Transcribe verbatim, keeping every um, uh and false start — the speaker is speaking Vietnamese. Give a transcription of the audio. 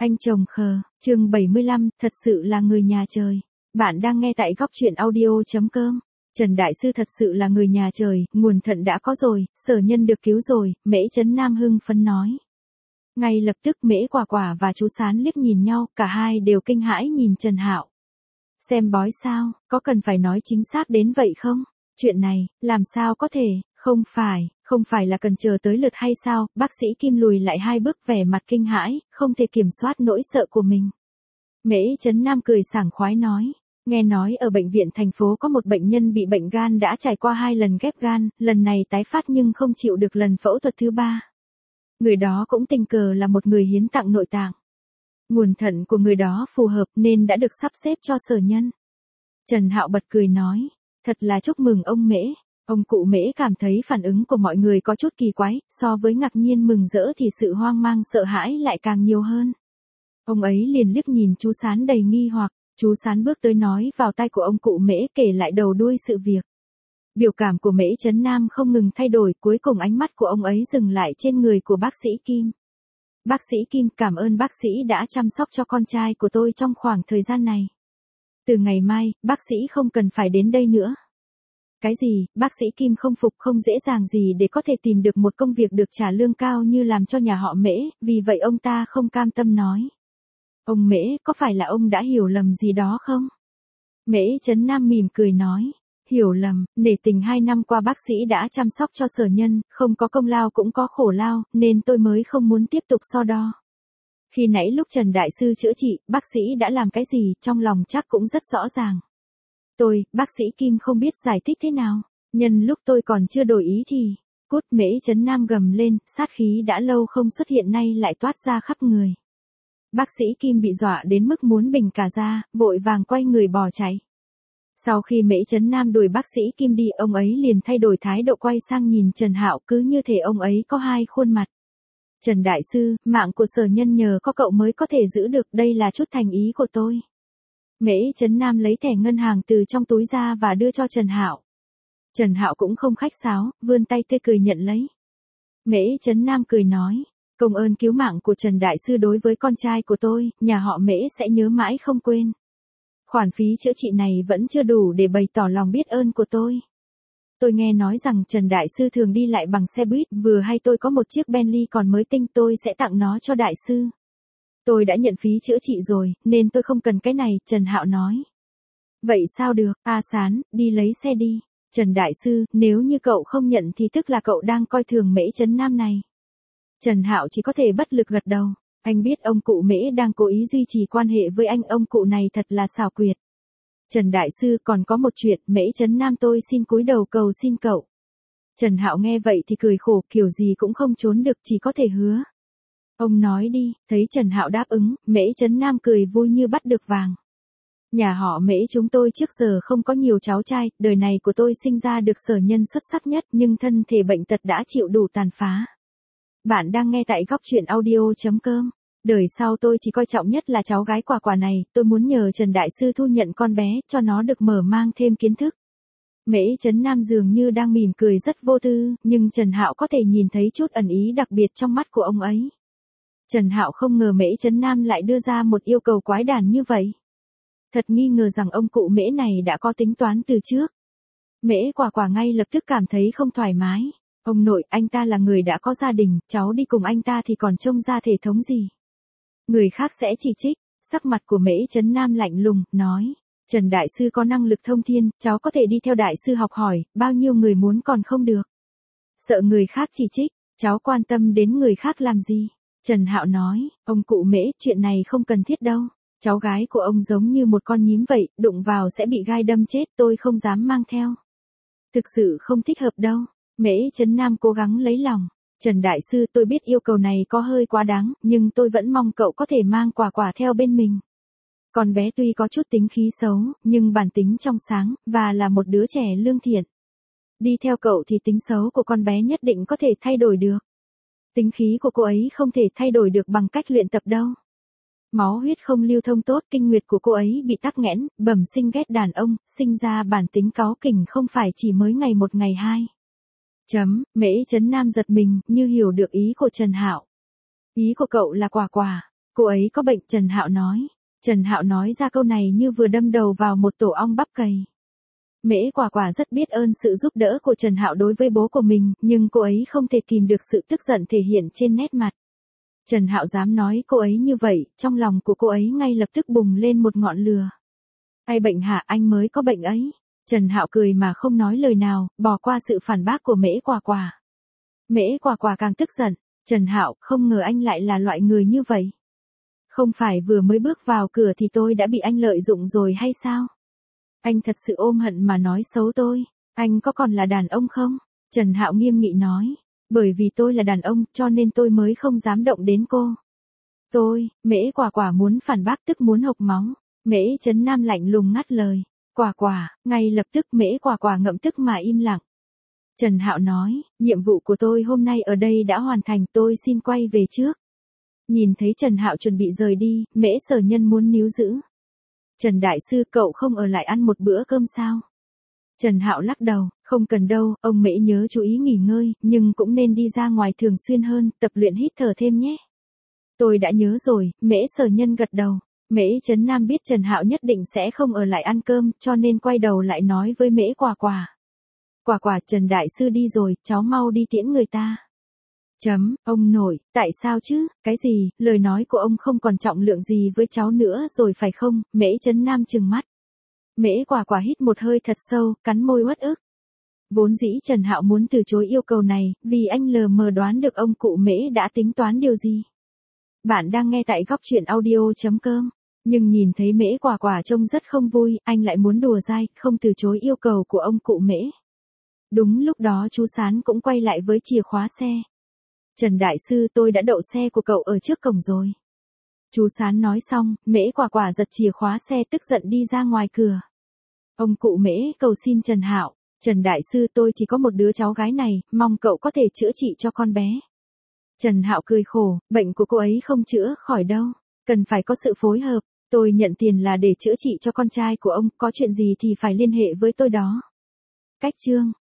Anh chồng khờ, chương bảy mươi lăm, thật sự là người nhà trời. Bạn đang nghe tại góc truyện audio.com. Trần Đại Sư thật sự là người nhà trời, nguồn thận đã có rồi, Sở Nhân được cứu rồi, Mễ Trấn Nam hưng phấn nói. Ngay lập tức Mễ Quả Quả và chú Sán liếc nhìn nhau, cả hai đều kinh hãi nhìn Trần Hạo. Xem bói sao, có cần phải nói chính xác đến vậy không? Chuyện này, làm sao có thể, không phải, không phải là cần chờ tới lượt hay sao? Bác sĩ Kim lùi lại hai bước vẻ mặt kinh hãi, không thể kiểm soát nỗi sợ của mình. Mễ Trấn Nam cười sảng khoái nói. Nghe nói ở bệnh viện thành phố có một bệnh nhân bị bệnh gan đã trải qua hai lần ghép gan, lần này tái phát nhưng không chịu được lần phẫu thuật thứ ba. Người đó cũng tình cờ là một người hiến tặng nội tạng. Nguồn thận của người đó phù hợp nên đã được sắp xếp cho Sở Nhân. Trần Hạo bật cười nói, thật là chúc mừng ông Mễ. Ông cụ Mễ cảm thấy phản ứng của mọi người có chút kỳ quái, so với ngạc nhiên mừng rỡ thì sự hoang mang sợ hãi lại càng nhiều hơn. Ông ấy liền liếc nhìn chú Sán đầy nghi hoặc, chú Sán bước tới nói vào tai của ông cụ Mễ kể lại đầu đuôi sự việc. Biểu cảm của Mễ Trấn Nam không ngừng thay đổi, cuối cùng ánh mắt của ông ấy dừng lại trên người của bác sĩ Kim. Bác sĩ Kim, cảm ơn bác sĩ đã chăm sóc cho con trai của tôi trong khoảng thời gian này. Từ ngày mai, bác sĩ không cần phải đến đây nữa. Cái gì, bác sĩ Kim không phục, không dễ dàng gì để có thể tìm được một công việc được trả lương cao như làm cho nhà họ Mễ, vì vậy ông ta không cam tâm nói. Ông Mễ, có phải là ông đã hiểu lầm gì đó không? Mễ Trấn Nam mỉm cười nói, hiểu lầm, nể tình hai năm qua bác sĩ đã chăm sóc cho Sở Nhân, không có công lao cũng có khổ lao, nên tôi mới không muốn tiếp tục so đo. Khi nãy lúc Trần Đại Sư chữa trị, bác sĩ đã làm cái gì, trong lòng chắc cũng rất rõ ràng. Tôi, bác sĩ Kim không biết giải thích thế nào, nhân lúc tôi còn chưa đổi ý thì, cút. Mễ Trấn Nam gầm lên, sát khí đã lâu không xuất hiện nay lại toát ra khắp người. Bác sĩ Kim bị dọa đến mức muốn bình cả ra, vội vàng quay người bỏ chạy. Sau khi Mễ Trấn Nam đuổi bác sĩ Kim đi, ông ấy liền thay đổi thái độ quay sang nhìn Trần Hạo, cứ như thể ông ấy có hai khuôn mặt. Trần Đại Sư, mạng của Sở Nhân nhờ có cậu mới có thể giữ được, đây là chút thành ý của tôi. Mễ Trấn Nam lấy thẻ ngân hàng từ trong túi ra và đưa cho Trần Hạo. Trần Hạo cũng không khách sáo, vươn tay tươi cười nhận lấy. Mễ Trấn Nam cười nói, công ơn cứu mạng của Trần Đại Sư đối với con trai của tôi, nhà họ Mễ sẽ nhớ mãi không quên. Khoản phí chữa trị này vẫn chưa đủ để bày tỏ lòng biết ơn của tôi. Tôi nghe nói rằng Trần Đại Sư thường đi lại bằng xe buýt, vừa hay tôi có một chiếc Bentley còn mới tinh, tôi sẽ tặng nó cho Đại Sư. Tôi đã nhận phí chữa trị rồi, nên tôi không cần cái này, Trần Hạo nói. Vậy sao được, A Sán, đi lấy xe đi. Trần Đại Sư, nếu như cậu không nhận thì tức là cậu đang coi thường Mễ Trấn Nam này. Trần Hạo chỉ có thể bất lực gật đầu. Anh biết ông cụ Mễ đang cố ý duy trì quan hệ với anh, ông cụ này thật là xảo quyệt. Trần Đại Sư, còn có một chuyện, Mễ Trấn Nam tôi xin cúi đầu cầu xin cậu. Trần Hạo nghe vậy thì cười khổ, kiểu gì cũng không trốn được, chỉ có thể hứa. Ông nói đi. Thấy Trần Hạo đáp ứng, Mễ Trấn Nam cười vui như bắt được vàng. Nhà họ Mễ chúng tôi trước giờ không có nhiều cháu trai, đời này của tôi sinh ra được Sở Nhân xuất sắc nhất, nhưng thân thể bệnh tật đã chịu đủ tàn phá. Bạn đang nghe tại góc truyện audio.com. Đời sau tôi chỉ coi trọng nhất là cháu gái Quả Quả này, tôi muốn nhờ Trần Đại Sư thu nhận con bé, cho nó được mở mang thêm kiến thức. Mễ Trấn Nam dường như đang mỉm cười rất vô tư, nhưng Trần Hạo có thể nhìn thấy chút ẩn ý đặc biệt trong mắt của ông ấy. Trần Hạo không ngờ Mễ Trấn Nam lại đưa ra một yêu cầu quái đản như vậy. Thật nghi ngờ rằng ông cụ Mễ này đã có tính toán từ trước. Mễ Quả Quả ngay lập tức cảm thấy không thoải mái. Ông nội, anh ta là người đã có gia đình, cháu đi cùng anh ta thì còn trông ra thể thống gì. Người khác sẽ chỉ trích. Sắc mặt của Mễ Trấn Nam lạnh lùng, nói. Trần Đại Sư có năng lực thông thiên, cháu có thể đi theo Đại Sư học hỏi, bao nhiêu người muốn còn không được. Sợ người khác chỉ trích, cháu quan tâm đến người khác làm gì? Trần Hạo nói, ông cụ Mễ, chuyện này không cần thiết đâu. Cháu gái của ông giống như một con nhím vậy, đụng vào sẽ bị gai đâm chết, tôi không dám mang theo. Thực sự không thích hợp đâu. Mễ Trấn Nam cố gắng lấy lòng. Trần Đại Sư, tôi biết yêu cầu này có hơi quá đáng, nhưng tôi vẫn mong cậu có thể mang Quả Quả theo bên mình. Con bé tuy có chút tính khí xấu, nhưng bản tính trong sáng, và là một đứa trẻ lương thiện. Đi theo cậu thì tính xấu của con bé nhất định có thể thay đổi được. Tính khí của cô ấy không thể thay đổi được bằng cách luyện tập đâu. Máu huyết không lưu thông tốt, kinh nguyệt của cô ấy bị tắc nghẽn, bẩm sinh ghét đàn ông, sinh ra bản tính cáu kỉnh không phải chỉ mới ngày một ngày hai. Chấm, Mễ Trấn Nam giật mình, như hiểu được ý của Trần Hạo. Ý của cậu là Quả Quả. Cô ấy có bệnh, Trần Hạo nói. Trần Hạo nói ra câu này như vừa đâm đầu vào một tổ ong bắp cày. Mễ Quả Quả rất biết ơn sự giúp đỡ của Trần Hạo đối với bố của mình, nhưng cô ấy không thể kìm được sự tức giận thể hiện trên nét mặt. Trần Hạo dám nói cô ấy như vậy, trong lòng của cô ấy ngay lập tức bùng lên một ngọn lửa. Ai bệnh hả, anh mới có bệnh ấy. Trần Hạo cười mà không nói lời nào, bỏ qua sự phản bác của Mễ Quả Quả. Mễ Quả Quả càng tức giận. Trần Hạo, không ngờ anh lại là loại người như vậy. Không phải vừa mới bước vào cửa thì tôi đã bị anh lợi dụng rồi hay sao? Anh thật sự ôm hận mà nói xấu tôi. Anh có còn là đàn ông không? Trần Hạo nghiêm nghị nói. Bởi vì tôi là đàn ông cho nên tôi mới không dám động đến cô. Tôi, Mễ Quả Quả muốn phản bác tức muốn hộc máu. Mễ Trấn Nam lạnh lùng ngắt lời. Quả Quả, ngay lập tức Mễ Quả Quả ngậm tức mà im lặng. Trần Hạo nói, nhiệm vụ của tôi hôm nay ở đây đã hoàn thành, tôi xin quay về trước. Nhìn thấy Trần Hạo chuẩn bị rời đi, Mễ Sở Nhân muốn níu giữ. Trần Đại Sư, cậu không ở lại ăn một bữa cơm sao? Trần Hạo lắc đầu, không cần đâu, ông Mễ nhớ chú ý nghỉ ngơi, nhưng cũng nên đi ra ngoài thường xuyên hơn, tập luyện hít thở thêm nhé. Tôi đã nhớ rồi, Mễ Sở Nhân gật đầu. Mễ Trấn Nam biết Trần Hạo nhất định sẽ không ở lại ăn cơm, cho nên quay đầu lại nói với Mễ Quả Quả. Quả Quả, Trần Đại Sư đi rồi, cháu mau đi tiễn người ta. Chấm, ông nội, tại sao chứ, cái gì, lời nói của ông không còn trọng lượng gì với cháu nữa rồi phải không? Mễ Trấn Nam trừng mắt. Mễ Quả Quả hít một hơi thật sâu, cắn môi uất ức. Vốn dĩ Trần Hạo muốn từ chối yêu cầu này, vì anh lờ mờ đoán được ông cụ Mễ đã tính toán điều gì. Bạn đang nghe tại góc truyện audio chấm com. Nhưng nhìn thấy Mễ Quả Quả trông rất không vui, anh lại muốn đùa dai, không từ chối yêu cầu của ông cụ Mễ. Đúng lúc đó chú Sán cũng quay lại với chìa khóa xe. Trần Đại Sư, tôi đã đậu xe của cậu ở trước cổng rồi. Chú Sán nói xong, Mễ Quả Quả giật chìa khóa xe tức giận đi ra ngoài cửa. Ông cụ Mễ cầu xin Trần Hạo, Trần Đại Sư, tôi chỉ có một đứa cháu gái này, mong cậu có thể chữa trị cho con bé. Trần Hạo cười khổ, bệnh của cô ấy không chữa khỏi đâu, cần phải có sự phối hợp, tôi nhận tiền là để chữa trị cho con trai của ông, có chuyện gì thì phải liên hệ với tôi đó. Cách chương